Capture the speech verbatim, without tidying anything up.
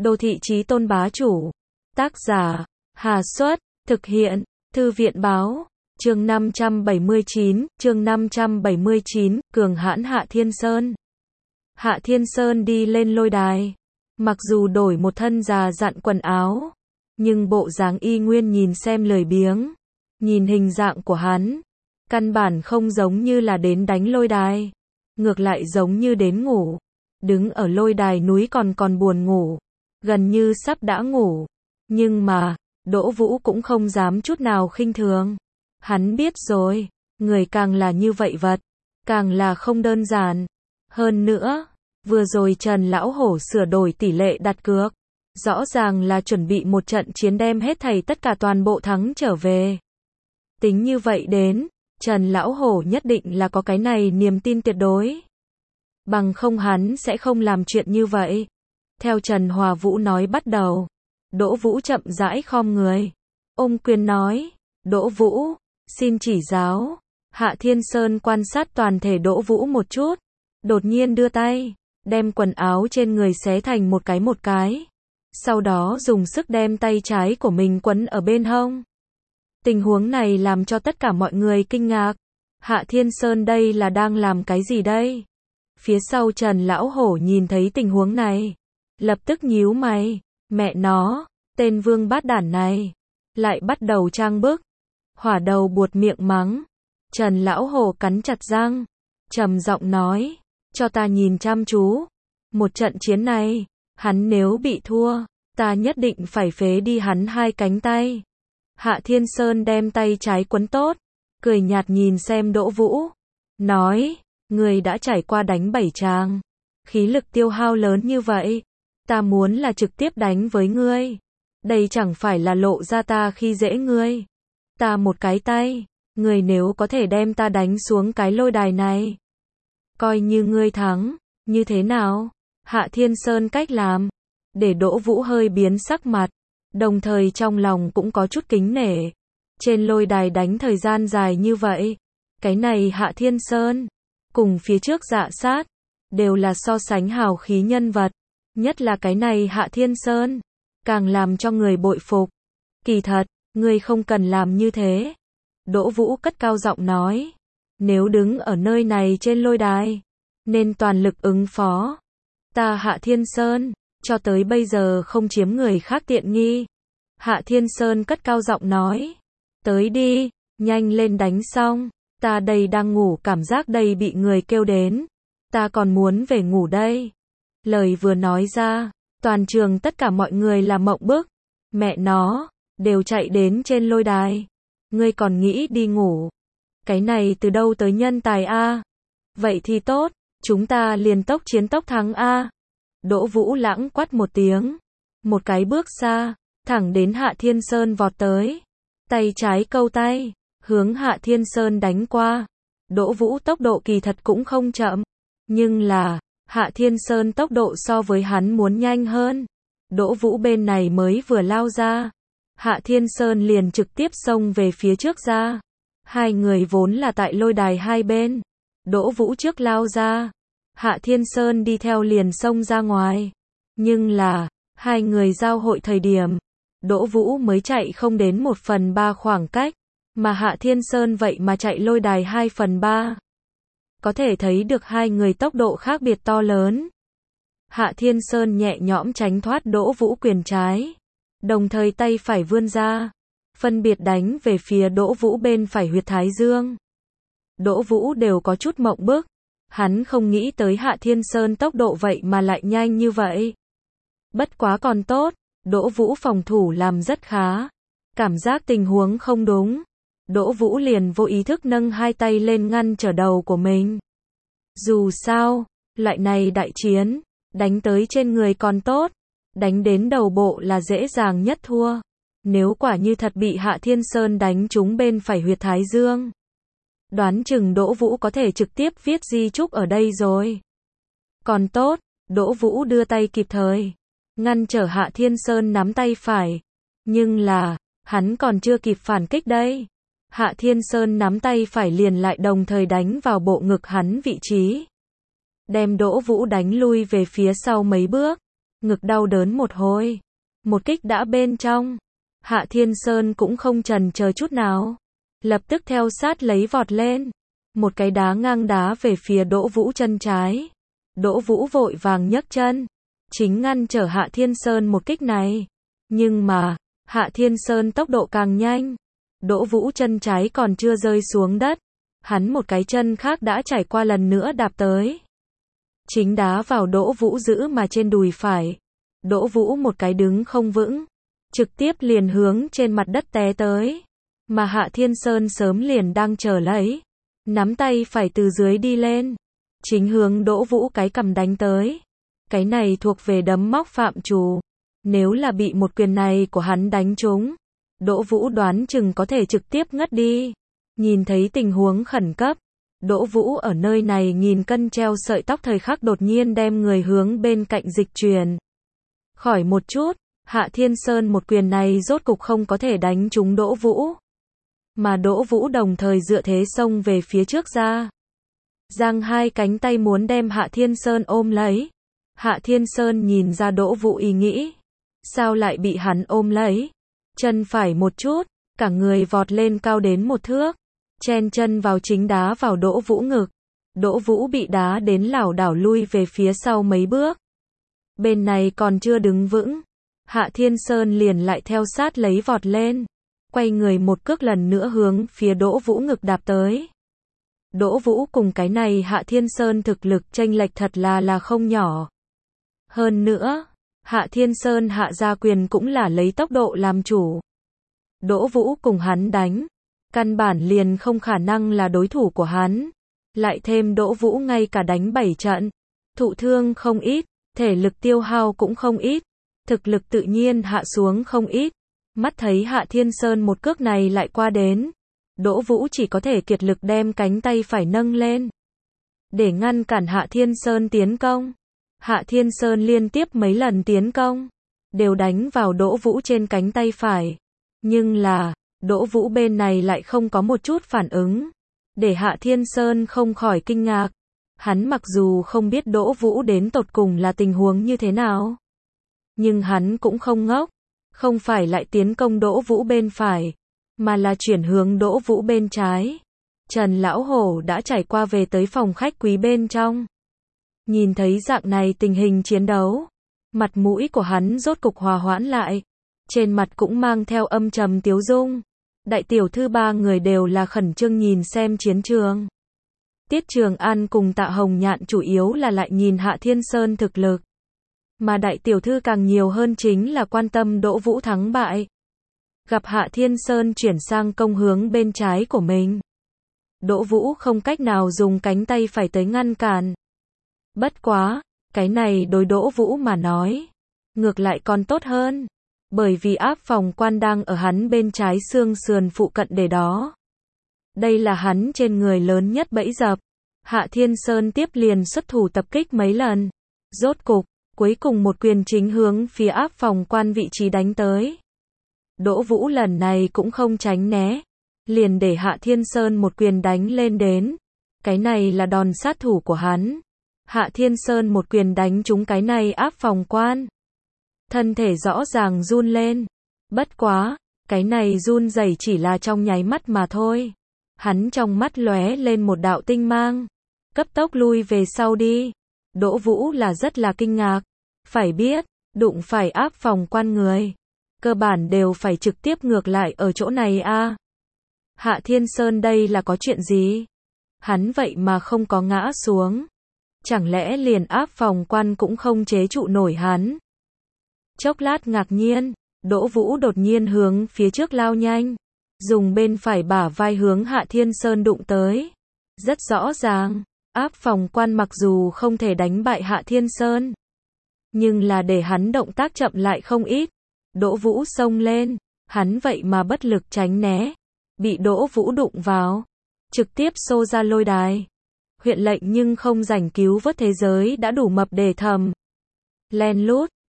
Đô thị chí tôn bá chủ. Tác giả, Hà Xuất, thực hiện, Thư viện báo. Chương năm trăm bảy mươi chín, chương năm trăm bảy mươi chín, cường hãn Hạ Thiên Sơn. Hạ Thiên Sơn đi lên lôi đài. Mặc dù đổi một thân già dặn quần áo, nhưng bộ dáng y nguyên nhìn xem lười biếng. Nhìn hình dạng của hắn, căn bản không giống như là đến đánh lôi đài, ngược lại giống như đến ngủ. Đứng ở lôi đài núi còn còn buồn ngủ, gần như sắp đã ngủ. Nhưng mà, Đỗ Vũ cũng không dám chút nào khinh thường. Hắn biết rồi, người càng là như vậy vật, càng là không đơn giản. Hơn nữa, vừa rồi Trần Lão Hổ sửa đổi tỷ lệ đặt cược, rõ ràng là chuẩn bị một trận chiến đem hết thảy tất cả toàn bộ thắng trở về. Tính như vậy đến, Trần Lão Hổ nhất định là có cái này niềm tin tuyệt đối. Bằng không hắn sẽ không làm chuyện như vậy. Theo Trần Hòa Vũ nói bắt đầu, Đỗ Vũ chậm rãi khom người, ôm quyền nói, Đỗ Vũ, xin chỉ giáo. Hạ Thiên Sơn quan sát toàn thể Đỗ Vũ một chút, đột nhiên đưa tay, đem quần áo trên người xé thành một cái một cái. Sau đó dùng sức đem tay trái của mình quấn ở bên hông. Tình huống này làm cho tất cả mọi người kinh ngạc. Hạ Thiên Sơn đây là đang làm cái gì đây? Phía sau Trần Lão Hổ nhìn thấy tình huống này, lập tức nhíu mày, mẹ nó, tên vương bát đản này, lại bắt đầu trang bức. Hỏa đầu buột miệng mắng. Trần Lão Hổ cắn chặt răng, trầm giọng nói, cho ta nhìn chăm chú. Một trận chiến này, hắn nếu bị thua, ta nhất định phải phế đi hắn hai cánh tay. Hạ Thiên Sơn đem tay trái quấn tốt, cười nhạt nhìn xem Đỗ Vũ, nói, người đã trải qua đánh bảy tràng, khí lực tiêu hao lớn như vậy, ta muốn là trực tiếp đánh với ngươi. Đây chẳng phải là lộ ra ta khi dễ ngươi. Ta một cái tay, người nếu có thể đem ta đánh xuống cái lôi đài này, coi như ngươi thắng, như thế nào? Hạ Thiên Sơn cách làm, để Đỗ Vũ hơi biến sắc mặt, đồng thời trong lòng cũng có chút kính nể. Trên lôi đài đánh thời gian dài như vậy, cái này Hạ Thiên Sơn, cùng phía trước Dạ Sát, đều là so sánh hào khí nhân vật. Nhất là cái này Hạ Thiên Sơn, càng làm cho người bội phục. Kỳ thật, ngươi không cần làm như thế. Đỗ Vũ cất cao giọng nói, nếu đứng ở nơi này trên lôi đài, nên toàn lực ứng phó. Ta Hạ Thiên Sơn, cho tới bây giờ không chiếm người khác tiện nghi. Hạ Thiên Sơn cất cao giọng nói, tới đi, nhanh lên đánh xong, ta đây đang ngủ cảm giác đây bị người kêu đến, ta còn muốn về ngủ đây. Lời vừa nói ra, toàn trường tất cả mọi người là mộng bức, mẹ nó, đều chạy đến trên lôi đài, ngươi còn nghĩ đi ngủ, cái này từ đâu tới nhân tài a? Vậy thì tốt, chúng ta liền tốc chiến tốc thắng a. Đỗ Vũ lãng quát một tiếng, một cái bước xa, thẳng đến Hạ Thiên Sơn vọt tới, tay trái câu tay, hướng Hạ Thiên Sơn đánh qua. Đỗ Vũ tốc độ kỳ thật cũng không chậm, nhưng là, Hạ Thiên Sơn tốc độ so với hắn muốn nhanh hơn. Đỗ Vũ bên này mới vừa lao ra, Hạ Thiên Sơn liền trực tiếp xông về phía trước ra. Hai người vốn là tại lôi đài hai bên, Đỗ Vũ trước lao ra, Hạ Thiên Sơn đi theo liền xông ra ngoài. Nhưng là, hai người giao hội thời điểm, Đỗ Vũ mới chạy không đến một phần ba khoảng cách, mà Hạ Thiên Sơn vậy mà chạy lôi đài hai phần ba. Có thể thấy được hai người tốc độ khác biệt to lớn. Hạ Thiên Sơn nhẹ nhõm tránh thoát Đỗ Vũ quyền trái, đồng thời tay phải vươn ra, phân biệt đánh về phía Đỗ Vũ bên phải huyệt thái dương. Đỗ Vũ đều có chút mộng bức, hắn không nghĩ tới Hạ Thiên Sơn tốc độ vậy mà lại nhanh như vậy. Bất quá còn tốt, Đỗ Vũ phòng thủ làm rất khá. Cảm giác tình huống không đúng, Đỗ Vũ liền vô ý thức nâng hai tay lên ngăn trở đầu của mình. Dù sao, loại này đại chiến, đánh tới trên người còn tốt, đánh đến đầu bộ là dễ dàng nhất thua. Nếu quả như thật bị Hạ Thiên Sơn đánh trúng bên phải huyệt thái dương, đoán chừng Đỗ Vũ có thể trực tiếp viết di chúc ở đây rồi. Còn tốt, Đỗ Vũ đưa tay kịp thời, ngăn trở Hạ Thiên Sơn nắm tay phải. Nhưng là, hắn còn chưa kịp phản kích đây. Hạ Thiên Sơn nắm tay phải liền lại đồng thời đánh vào bộ ngực hắn vị trí, đem Đỗ Vũ đánh lui về phía sau mấy bước. ngực đau đớn một hồi. Một kích đã bên trong. Hạ Thiên Sơn cũng không chần chờ chút nào. Lập tức theo sát lấy vọt lên. Một cái đá ngang đá về phía Đỗ Vũ chân trái. Đỗ Vũ vội vàng nhấc chân. Chính ngăn trở Hạ Thiên Sơn một kích này. Nhưng mà, Hạ Thiên Sơn tốc độ càng nhanh. Đỗ Vũ chân trái còn chưa rơi xuống đất. Hắn một cái chân khác đã trải qua lần nữa đạp tới. Chính đá vào Đỗ Vũ giữ mà trên đùi phải. Đỗ Vũ một cái đứng không vững. Trực tiếp liền hướng trên mặt đất té tới. Mà Hạ Thiên Sơn sớm liền đang chờ lấy. Nắm tay phải từ dưới đi lên. Chính hướng Đỗ Vũ cái cằm đánh tới. Cái này thuộc về đấm móc phạm trù. Nếu là bị một quyền này của hắn đánh trúng, Đỗ Vũ đoán chừng có thể trực tiếp ngất đi. Nhìn thấy tình huống khẩn cấp, Đỗ Vũ ở nơi này nghìn cân treo sợi tóc thời khắc đột nhiên đem người hướng bên cạnh dịch chuyển. Khỏi một chút, Hạ Thiên Sơn một quyền này rốt cục không có thể đánh trúng Đỗ Vũ. Mà Đỗ Vũ đồng thời dựa thế xông về phía trước ra. Giang hai cánh tay muốn đem Hạ Thiên Sơn ôm lấy. Hạ Thiên Sơn nhìn ra Đỗ Vũ ý nghĩ. Sao lại bị hắn ôm lấy? Chân phải một chút, cả người vọt lên cao đến một thước. Chen chân vào chính đá vào Đỗ Vũ ngực. Đỗ Vũ bị đá đến lảo đảo lui về phía sau mấy bước. Bên này còn chưa đứng vững. Hạ Thiên Sơn liền lại theo sát lấy vọt lên. Quay người một cước lần nữa hướng phía Đỗ Vũ ngực đạp tới. Đỗ Vũ cùng cái này Hạ Thiên Sơn thực lực chênh lệch thật là là không nhỏ. Hơn nữa, Hạ Thiên Sơn hạ gia quyền cũng là lấy tốc độ làm chủ. Đỗ Vũ cùng hắn đánh, căn bản liền không khả năng là đối thủ của hắn. Lại thêm Đỗ Vũ ngay cả đánh bảy trận, thụ thương không ít, thể lực tiêu hao cũng không ít, thực lực tự nhiên hạ xuống không ít. Mắt thấy Hạ Thiên Sơn một cước này lại qua đến, Đỗ Vũ chỉ có thể kiệt lực đem cánh tay phải nâng lên để ngăn cản Hạ Thiên Sơn tiến công. Hạ Thiên Sơn liên tiếp mấy lần tiến công, đều đánh vào Đỗ Vũ trên cánh tay phải. Nhưng là, Đỗ Vũ bên này lại không có một chút phản ứng, để Hạ Thiên Sơn không khỏi kinh ngạc. Hắn mặc dù không biết Đỗ Vũ đến tột cùng là tình huống như thế nào, nhưng hắn cũng không ngốc, không phải lại tiến công Đỗ Vũ bên phải, mà là chuyển hướng Đỗ Vũ bên trái. Trần Lão Hổ đã trải qua về tới phòng khách quý bên trong. Nhìn thấy dạng này tình hình chiến đấu, mặt mũi của hắn rốt cục hòa hoãn lại, trên mặt cũng mang theo âm trầm tiếu dung. Đại tiểu thư ba người đều là khẩn trương nhìn xem chiến trường. Tiết Trường An cùng Tạ Hồng Nhạn chủ yếu là lại nhìn Hạ Thiên Sơn thực lực, mà đại tiểu thư càng nhiều hơn chính là quan tâm Đỗ Vũ thắng bại. Gặp Hạ Thiên Sơn chuyển sang công hướng bên trái của mình, Đỗ Vũ không cách nào dùng cánh tay phải tới ngăn cản. Bất quá, cái này đối Đỗ Vũ mà nói, ngược lại còn tốt hơn, bởi vì áp phòng quan đang ở hắn bên trái xương sườn phụ cận để đó. Đây là hắn trên người lớn nhất bẫy dập. Hạ Thiên Sơn tiếp liền xuất thủ tập kích mấy lần. Rốt cục, cuối cùng một quyền chính hướng phía áp phòng quan vị trí đánh tới. Đỗ Vũ lần này cũng không tránh né, liền để Hạ Thiên Sơn một quyền đánh lên đến. Cái này là đòn sát thủ của hắn. Hạ Thiên Sơn một quyền đánh trúng cái này áp phòng quan. Thân thể rõ ràng run lên. Bất quá, cái này run rẩy chỉ là trong nháy mắt mà thôi. Hắn trong mắt lóe lên một đạo tinh mang, cấp tốc lui về sau đi. Đỗ Vũ là rất là kinh ngạc. Phải biết, đụng phải áp phòng quan người, cơ bản đều phải trực tiếp ngược lại ở chỗ này a. À. Hạ Thiên Sơn đây là có chuyện gì? Hắn vậy mà không có ngã xuống. Chẳng lẽ liền áp phòng quan cũng không chế trụ nổi hắn? Chốc lát ngạc nhiên, Đỗ Vũ đột nhiên hướng phía trước lao nhanh, dùng bên phải bả vai hướng Hạ Thiên Sơn đụng tới. Rất rõ ràng, áp phòng quan mặc dù không thể đánh bại Hạ Thiên Sơn, nhưng là để hắn động tác chậm lại không ít. Đỗ Vũ xông lên, hắn vậy mà bất lực tránh né, bị Đỗ Vũ đụng vào, trực tiếp xô ra lôi đài. Huyện lệnh nhưng không rảnh cứu vớt thế giới đã đủ mập để thầm. Len lút,